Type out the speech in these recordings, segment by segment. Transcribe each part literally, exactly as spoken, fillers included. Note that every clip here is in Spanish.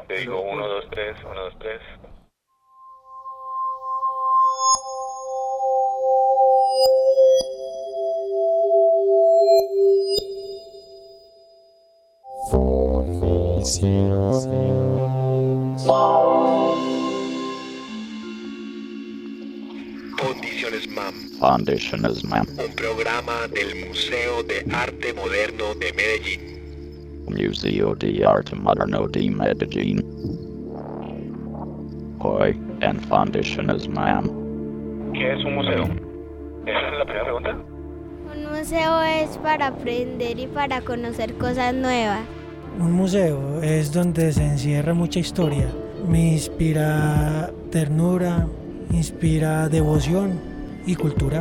Te digo uno, dos, tres, uno, dos, tres. Condiciones M A M, Condiciones M A M, un programa del Museo de Arte Moderno de Medellín. Museo de Arte Moderno de Medellín. Hoy en Condiciones M A M. ¿Qué es un museo? ¿Esa es la primera pregunta? Un museo es para aprender y para conocer cosas nuevas. Un museo es donde se encierra mucha historia. Me inspira ternura, inspira devoción y cultura.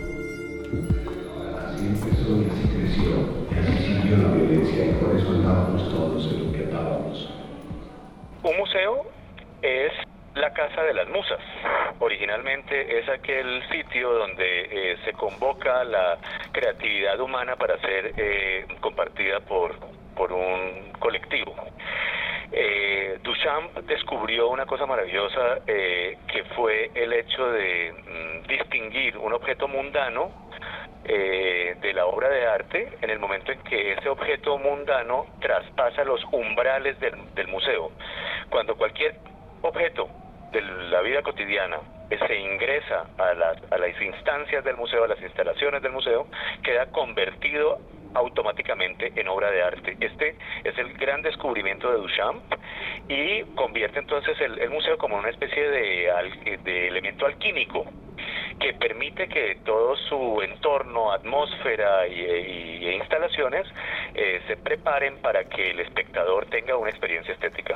Así empezó y así creció, y así siguió la violencia, y por eso andábamos todos en lo que andábamos. Un museo es la casa de las musas. Originalmente es aquel sitio donde eh, se convoca la creatividad humana para ser eh, compartida por, por un colectivo. Eh, Duchamp descubrió una cosa maravillosa eh, que fue el hecho de mm, distinguir un objeto mundano eh, de la obra de arte en el momento en que ese objeto mundano traspasa los umbrales del, del museo. Cuando cualquier objeto de la vida cotidiana se ingresa a las, a las instancias del museo, a las instalaciones del museo, queda convertido automáticamente en obra de arte. Este es el gran descubrimiento de Duchamp y convierte entonces el, el museo como una especie de, de elemento alquímico que permite que todo su entorno, atmósfera y, y, e instalaciones eh, se preparen para que el espectador tenga una experiencia estética.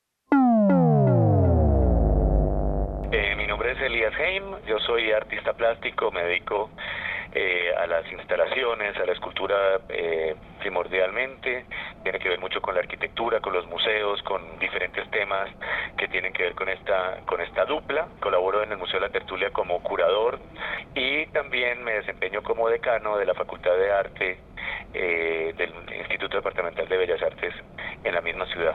Eh, mi nombre es Elías Heim, yo soy artista plástico, me dedico eh, a las instalaciones, a la escultura eh, primordialmente, tiene que ver mucho con la arquitectura, con los museos, con diferentes temas que tienen que ver con esta, con esta dupla. Colaboro en el Museo de la Tertulia como curador y también me desempeño como decano de la Facultad de Arte eh, del Instituto Departamental de Bellas Artes en la misma ciudad.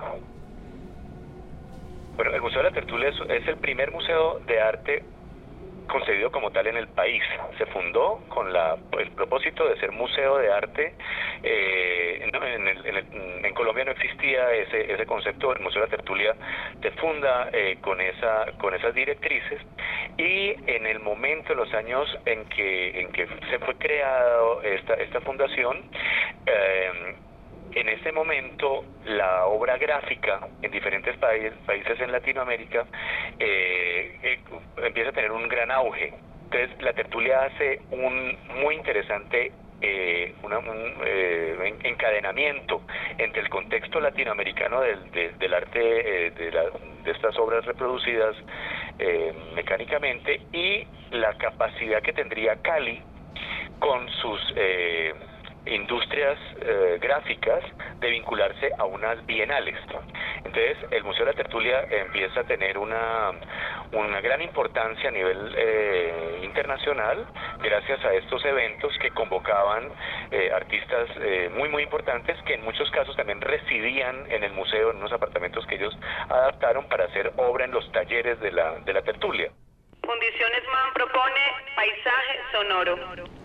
Bueno, el Museo de la Tertulia es, es el primer museo de arte concebido como tal en el país. Se fundó con la, el propósito de ser museo de arte. Eh, no, en, el, en, el, en Colombia no existía ese, ese concepto. El Museo de la Tertulia se funda eh, con, esa, con esas directrices y en el momento, en los años en que, en que se fue creado esta, esta fundación, eh, en ese momento la obra gráfica en diferentes países, países en Latinoamérica eh, eh, empieza a tener un gran auge. Entonces la tertulia hace un muy interesante eh, una, un eh, encadenamiento entre el contexto latinoamericano del, de, del arte eh, de, la, de estas obras reproducidas eh, mecánicamente y la capacidad que tendría Cali con sus eh, industrias eh, gráficas de vincularse a unas bienales. Entonces el Museo de la Tertulia empieza a tener una, una gran importancia a nivel eh, internacional gracias a estos eventos que convocaban eh, artistas eh, muy muy importantes que en muchos casos también residían en el museo, en unos apartamentos que ellos adaptaron para hacer obra en los talleres de la, de la tertulia. Condiciones M A M propone paisaje sonoro.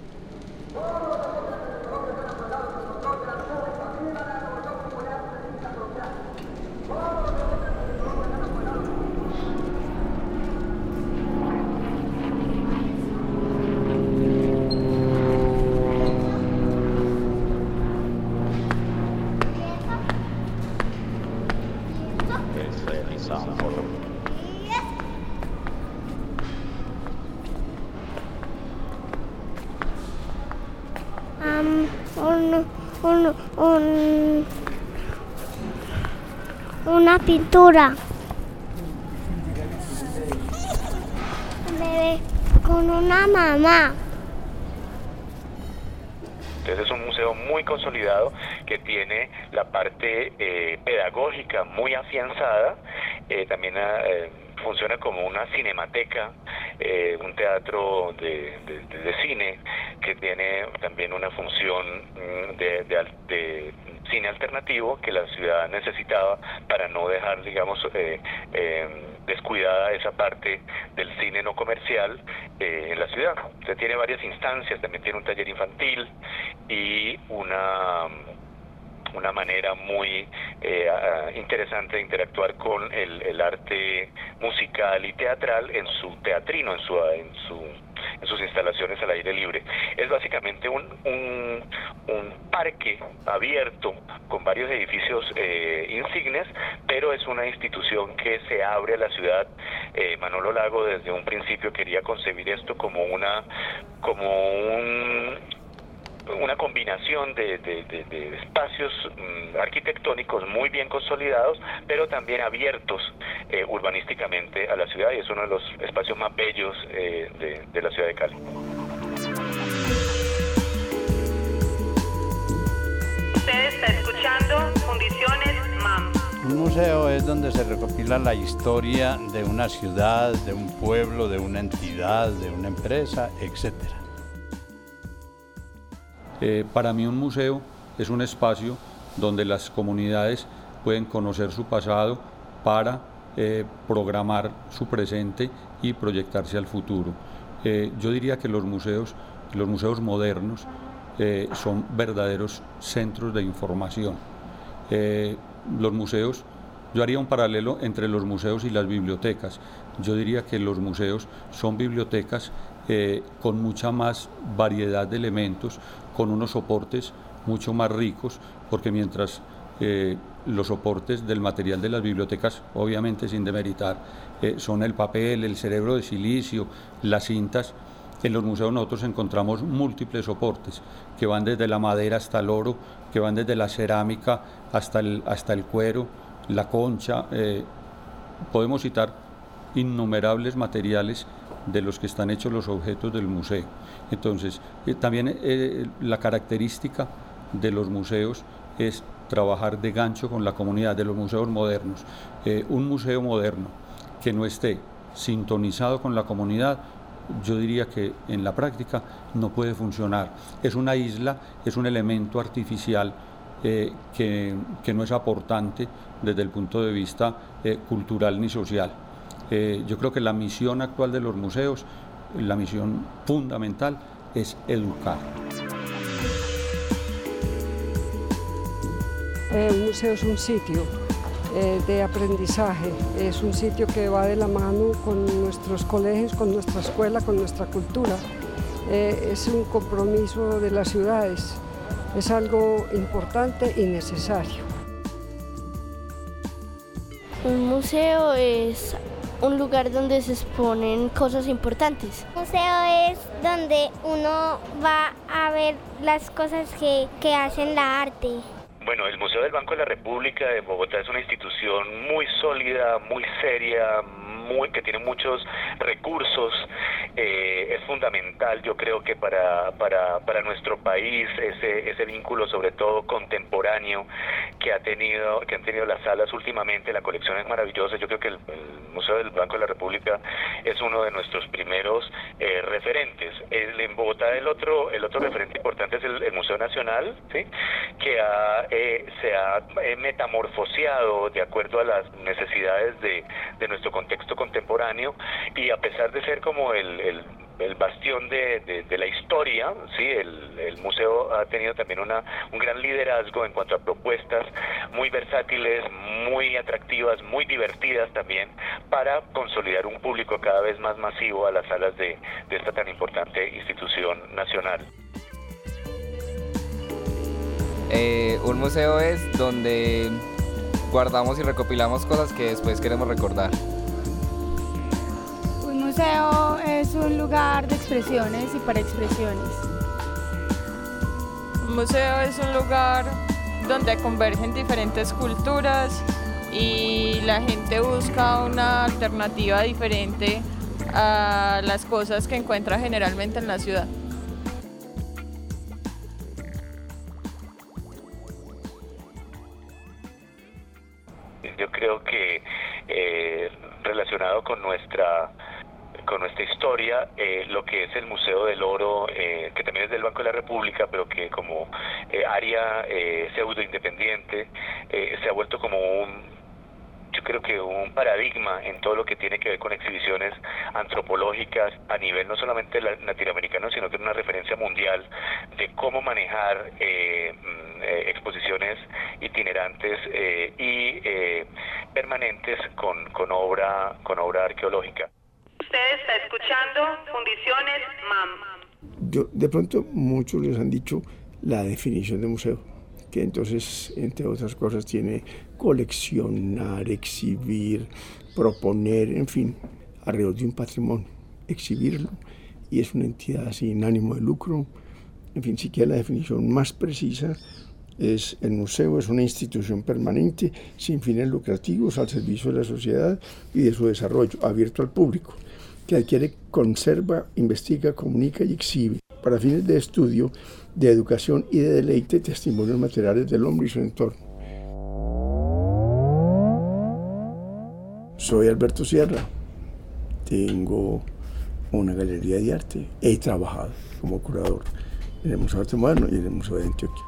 Um, un, un, un, una pintura. Un bebé con una mamá. Entonces es un museo muy consolidado que tiene la parte eh, pedagógica muy afianzada, eh, también eh, funciona como una cinemateca, eh, un teatro de, de, de, de cine que tiene también una función de, de, de cine alternativo que la ciudad necesitaba para no dejar, digamos, eh, eh, descuidada esa parte del cine no comercial eh, en la ciudad. Usted tiene varias instancias, también tiene un taller infantil y una... una manera muy eh, interesante de interactuar con el, el arte musical y teatral en su teatrino, en su, en su en sus instalaciones al aire libre. Es básicamente un, un, un parque abierto con varios edificios eh, insignes, pero es una institución que se abre a la ciudad. Eh, Manolo Lago desde un principio quería concebir esto como una como un una combinación de, de, de, de espacios mm, arquitectónicos muy bien consolidados, pero también abiertos eh, urbanísticamente a la ciudad, y es uno de los espacios más bellos eh, de, de la ciudad de Cali. Usted está escuchando Fundiciones M A M. Un museo es donde se recopila la historia de una ciudad, de un pueblo, de una entidad, de una empresa, etcétera. Eh, para mí un museo es un espacio donde las comunidades pueden conocer su pasado para eh, programar su presente y proyectarse al futuro. Eh, yo diría que los museos, los museos modernos eh, son verdaderos centros de información. Eh, los museos, yo haría un paralelo entre los museos y las bibliotecas. Yo diría que los museos son bibliotecas eh, con mucha más variedad de elementos, con unos soportes mucho más ricos, porque mientras eh, los soportes del material de las bibliotecas, obviamente sin demeritar, eh, son el papel, el cerebro de silicio, las cintas, en los museos nosotros encontramos múltiples soportes que van desde la madera hasta el oro, que van desde la cerámica hasta el, hasta el cuero, la concha. Eh, podemos citar innumerables materiales de los que están hechos los objetos del museo. Entonces, eh, también eh, la característica de los museos es trabajar de gancho con la comunidad, de los museos modernos. Eh, un museo moderno que no esté sintonizado con la comunidad, yo diría que en la práctica no puede funcionar. Es una isla, es un elemento artificial eh, que, que no es aportante desde el punto de vista eh, cultural ni social. Eh, yo creo que la misión actual de los museos, la misión fundamental, es educar. Eh, un museo es un sitio eh, de aprendizaje, es un sitio que va de la mano con nuestros colegios, con nuestra escuela, con nuestra cultura. Eh, es un compromiso de las ciudades, es algo importante y necesario. Un museo es un lugar donde se exponen cosas importantes. Un museo es donde uno va a ver las cosas que, que hacen la arte. Bueno, el Museo del Banco de la República de Bogotá es una institución muy sólida, muy seria, muy, que tiene muchos recursos. Eh, es fundamental, yo creo que para, para, para nuestro país, ese, ese vínculo sobre todo contemporáneo que ha tenido, que han tenido las salas últimamente. La colección es maravillosa. Yo creo que el, el Museo del Banco de la República es uno de nuestros primeros eh, referentes. El, en Bogotá el otro, el otro referente importante es el, el Museo Nacional, ¿sí? Que ha, eh, se ha eh, metamorfoseado de acuerdo a las necesidades de, de nuestro contexto contemporáneo, y a pesar de ser como el, el, el bastión de, de, de la historia, sí, el, el museo ha tenido también una, un gran liderazgo en cuanto a propuestas muy versátiles, muy atractivas, muy divertidas también, para consolidar un público cada vez más masivo a las salas de, de esta tan importante institución nacional. Eh, un museo es donde guardamos y recopilamos cosas que después queremos recordar. Un museo es un lugar de expresiones y para expresiones. Un museo es un lugar donde convergen diferentes culturas y la gente busca una alternativa diferente a las cosas que encuentra generalmente en la ciudad. Yo creo que eh, relacionado con nuestra con nuestra historia, eh, lo que es el Museo del Oro, eh, que también es del Banco de la República, pero que como eh, área eh, pseudo independiente, eh, se ha vuelto como un, yo creo que un paradigma en todo lo que tiene que ver con exhibiciones antropológicas a nivel no solamente latinoamericano, sino que es una referencia mundial de cómo manejar eh, eh, exposiciones itinerantes eh, y eh, permanentes con, con obra con obra arqueológica. Usted está escuchando Fundiciones M A M. Yo, de pronto muchos les han dicho la definición de museo, que entonces, entre otras cosas, tiene coleccionar, exhibir, proponer, en fin, alrededor de un patrimonio, exhibirlo, y es una entidad sin ánimo de lucro. En fin, si quiere la definición más precisa, es el museo es una institución permanente, sin fines lucrativos, al servicio de la sociedad y de su desarrollo, abierto al público, que adquiere, conserva, investiga, comunica y exhibe, para fines de estudio, de educación y de deleite, testimonios materiales del hombre y su entorno. Soy Alberto Sierra, tengo una galería de arte, he trabajado como curador en el Museo de Arte Moderno y en el Museo de Antioquia.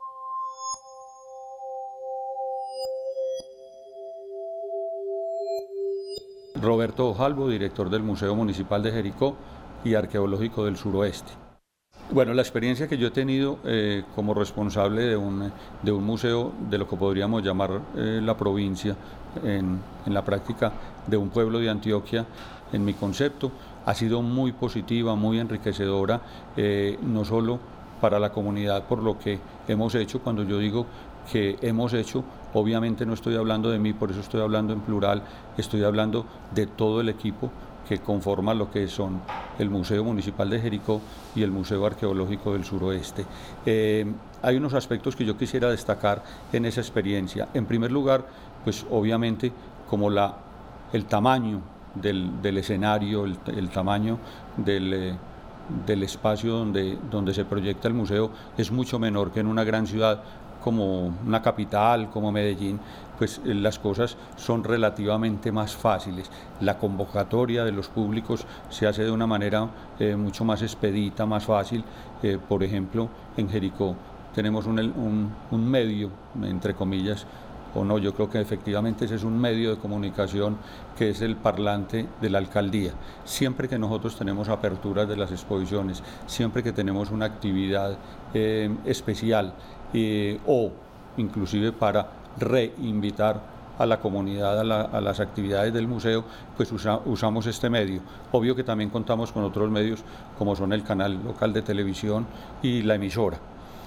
Roberto Ojalvo, director del Museo Municipal de Jericó y Arqueológico del Suroeste. Bueno, la experiencia que yo he tenido eh, como responsable de un, de un museo de lo que podríamos llamar eh, la provincia, en, en la práctica de un pueblo de Antioquia, en mi concepto, ha sido muy positiva, muy enriquecedora, eh, no solo para la comunidad por lo que hemos hecho. Cuando yo digo que hemos hecho, obviamente no estoy hablando de mí, por eso estoy hablando en plural, estoy hablando de todo el equipo que conforma lo que son el Museo Municipal de Jericó y el Museo Arqueológico del Suroeste. Eh, hay unos aspectos que yo quisiera destacar en esa experiencia. En primer lugar, pues obviamente como la, el tamaño del, del escenario, el, el tamaño del, eh, del espacio donde, donde se proyecta el museo es mucho menor que en una gran ciudad como una capital, como Medellín, pues eh, las cosas son relativamente más fáciles. La convocatoria de los públicos se hace de una manera eh, mucho más expedita, más fácil. Eh, por ejemplo, en Jericó tenemos un, un, un medio, entre comillas, o no, yo creo que efectivamente ese es un medio de comunicación que es el parlante de la alcaldía. Siempre que nosotros tenemos aperturas de las exposiciones, siempre que tenemos una actividad eh, especial, Eh, o inclusive para reinvitar a la comunidad a, la, a las actividades del museo, pues usa, usamos este medio. Obvio que también contamos con otros medios como son el canal local de televisión y la emisora.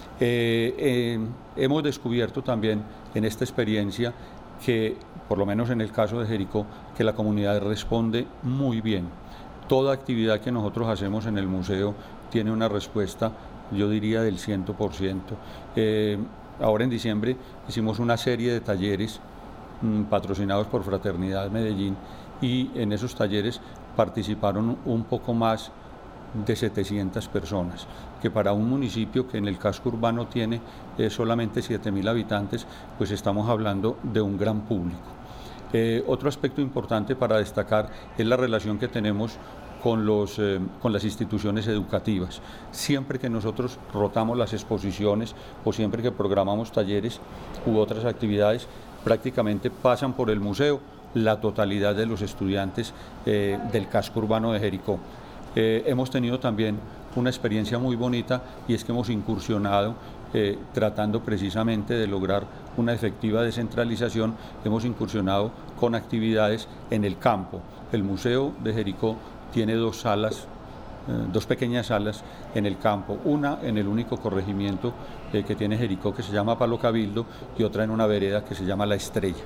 Eh, eh, hemos descubierto también en esta experiencia que, por lo menos en el caso de Jericó, que la comunidad responde muy bien. Toda actividad que nosotros hacemos en el museo tiene una respuesta, yo diría, del cien por ciento. Eh, ahora en diciembre hicimos una serie de talleres mmm, patrocinados por Fraternidad Medellín, y en esos talleres participaron un poco más de setecientas personas, que para un municipio que en el casco urbano tiene eh, solamente siete mil habitantes, pues estamos hablando de un gran público. Eh, otro aspecto importante para destacar es la relación que tenemos con, los, eh, con las instituciones educativas. Siempre que nosotros rotamos las exposiciones o siempre que programamos talleres u otras actividades, prácticamente pasan por el museo la totalidad de los estudiantes eh, del casco urbano de Jericó. Eh, hemos tenido también una experiencia muy bonita, y es que hemos incursionado eh, tratando precisamente de lograr una efectiva descentralización, hemos incursionado con actividades en el campo. El Museo de Jericó tiene dos salas, eh, dos pequeñas salas en el campo, una en el único corregimiento eh, que tiene Jericó, que se llama Palo Cabildo, y otra en una vereda que se llama La Estrella.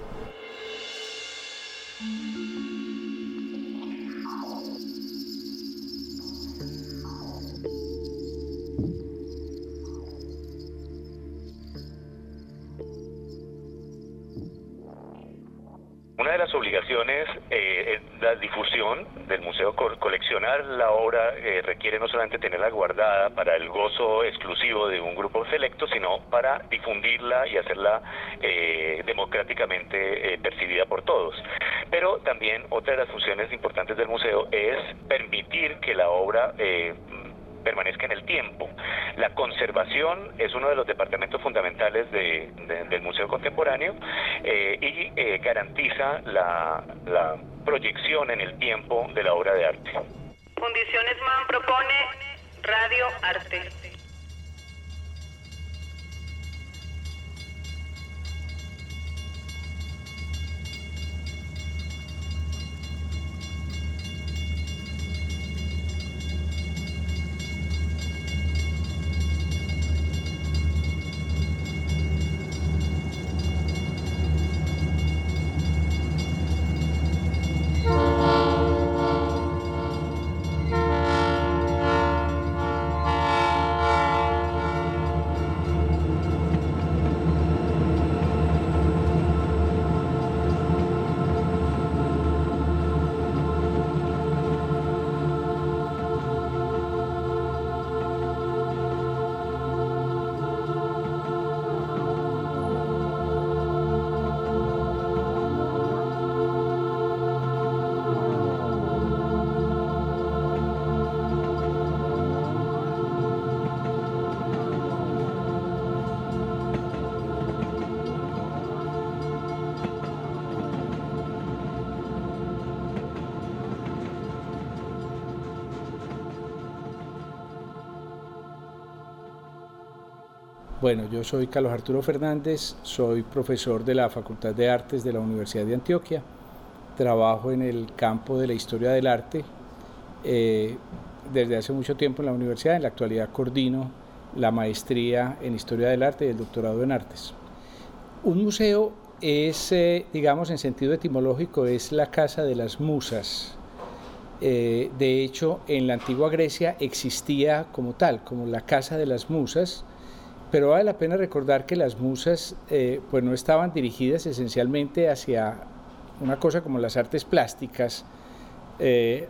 Una de las obligaciones eh, es la difusión del museo. Coleccionar la obra eh, requiere no solamente tenerla guardada para el gozo exclusivo de un grupo selecto, sino para difundirla y hacerla eh, democráticamente eh, percibida por todos. Pero también otra de las funciones importantes del museo es permitir que la obra eh, permanezca en el tiempo. La conservación es uno de los departamentos fundamentales de, de, del Museo Contemporáneo eh, y eh, garantiza la, la proyección en el tiempo de la obra de arte. Fundiciones M A M propone Radio Arte. Bueno, yo soy Carlos Arturo Fernández, soy profesor de la Facultad de Artes de la Universidad de Antioquia, trabajo en el campo de la historia del arte eh, desde hace mucho tiempo en la universidad. En la actualidad coordino la maestría en historia del arte y el doctorado en artes. Un museo es, eh, digamos en sentido etimológico, es la casa de las musas. Eh, de hecho, en la antigua Grecia existía como tal, como la casa de las musas, pero vale la pena recordar que las musas eh, pues no estaban dirigidas esencialmente hacia una cosa como las artes plásticas, eh,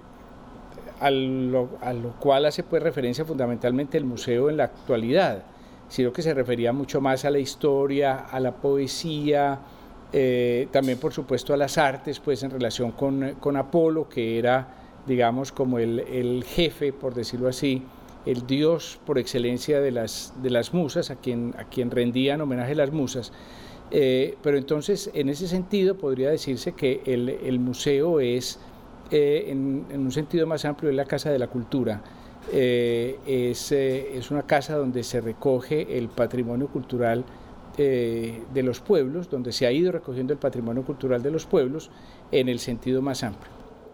a, lo, a lo cual hace pues referencia fundamentalmente el museo en la actualidad, sino que se refería mucho más a la historia, a la poesía, eh, también por supuesto a las artes, pues en relación con, con Apolo, que era, digamos, como el, el jefe, por decirlo así, el dios por excelencia de las, de las musas, a quien, a quien rendían homenaje las musas. Eh, pero entonces, en ese sentido, podría decirse que el, el museo es, eh, en, en un sentido más amplio, es la casa de la cultura. Eh, es, eh, es una casa donde se recoge el patrimonio cultural eh, de los pueblos, donde se ha ido recogiendo el patrimonio cultural de los pueblos en el sentido más amplio.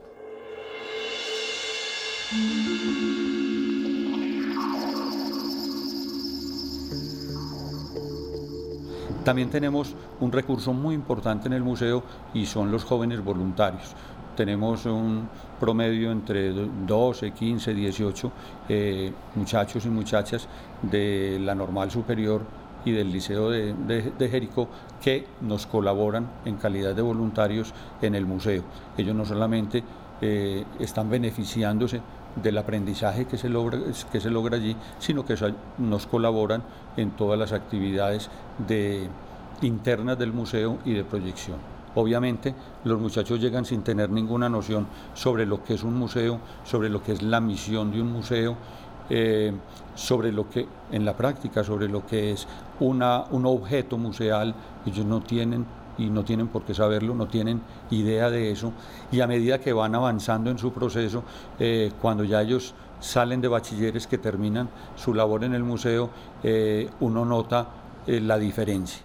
También tenemos un recurso muy importante en el museo y son los jóvenes voluntarios. Tenemos un promedio entre doce, quince, dieciocho eh, muchachos y muchachas de la Normal Superior y del Liceo de, de, de Jericó que nos colaboran en calidad de voluntarios en el museo. Ellos no solamente eh, están beneficiándose del aprendizaje que se logra, que se logra allí, sino que nos colaboran en todas las actividades de, internas del museo y de proyección. Obviamente los muchachos llegan sin tener ninguna noción sobre lo que es un museo, sobre lo que es la misión de un museo, eh, sobre lo que, en la práctica, sobre lo que es una, un objeto museal. Ellos no tienen y no tienen por qué saberlo, no tienen idea de eso, y a medida que van avanzando en su proceso, eh, cuando ya ellos salen de bachilleres que terminan su labor en el museo, eh, uno nota eh, la diferencia.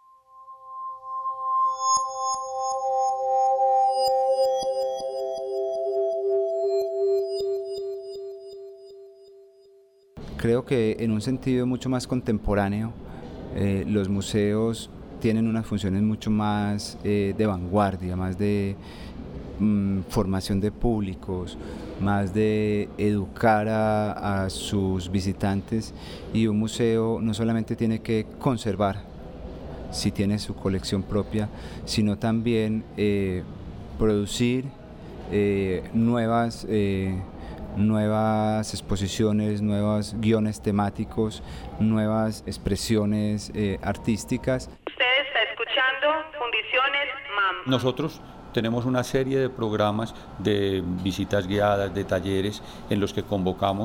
Creo que en un sentido mucho más contemporáneo, eh, los museos tienen unas funciones mucho más eh, de vanguardia, más de mm, formación de públicos, más de educar a, a sus visitantes, y un museo no solamente tiene que conservar, si tiene su colección propia, sino también eh, producir eh, nuevas, eh, nuevas exposiciones, nuevos guiones temáticos, nuevas expresiones eh, artísticas. Fundiciones M A M. Nosotros tenemos una serie de programas de visitas guiadas, de talleres, en los que convocamos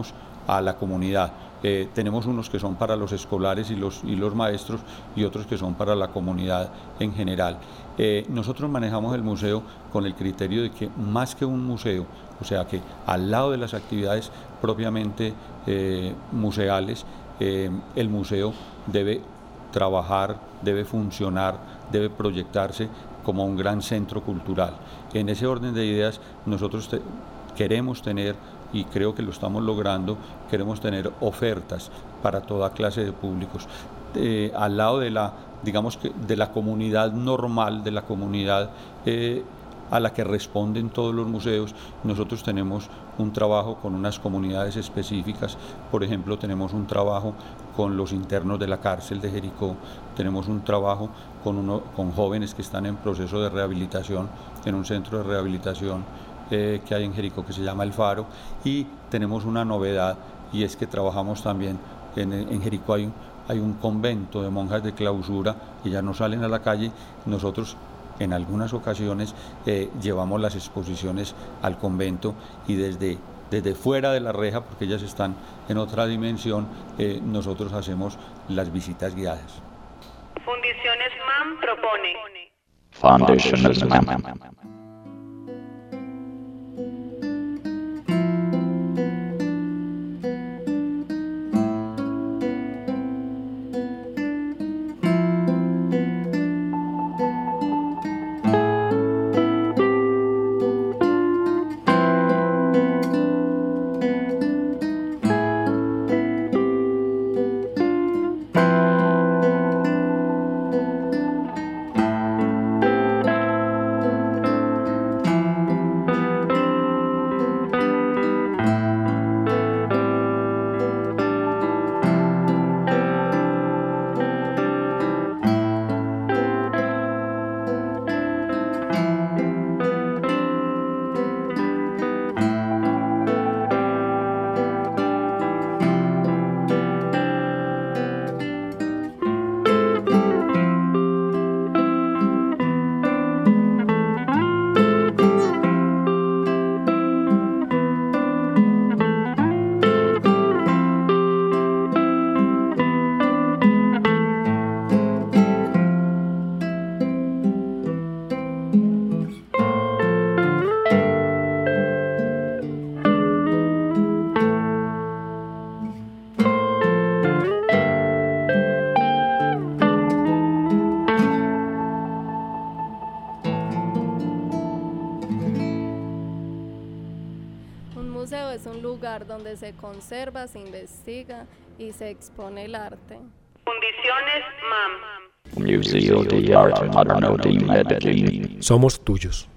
a la comunidad. Eh, tenemos unos que son para los escolares y los, y los maestros y otros que son para la comunidad en general. Eh, nosotros manejamos el museo con el criterio de que más que un museo, o sea que al lado de las actividades propiamente eh, museales, eh, el museo debe trabajar, debe funcionar, debe proyectarse como un gran centro cultural. En ese orden de ideas nosotros te, queremos tener, y creo que lo estamos logrando, queremos tener ofertas para toda clase de públicos. Eh, al lado de la, digamos que de la comunidad normal, de la comunidad eh, a la que responden todos los museos, nosotros tenemos un trabajo con unas comunidades específicas. Por ejemplo, tenemos un trabajo con los internos de la cárcel de Jericó, tenemos un trabajo con, uno, con jóvenes que están en proceso de rehabilitación en un centro de rehabilitación eh, que hay en Jericó que se llama El Faro, y tenemos una novedad, y es que trabajamos también en, en Jericó hay un, hay un convento de monjas de clausura que ya no salen a la calle. Nosotros en algunas ocasiones eh, llevamos las exposiciones al convento, y desde, desde fuera de la reja, porque ellas están en otra dimensión, eh, nosotros hacemos las visitas guiadas. Fundiciones M A M propone. Foundations M A M. museo es un lugar donde se conserva, se investiga y se expone el arte. Fundiciones M A M. Museo de Arte Moderno de Medellín. Somos tuyos.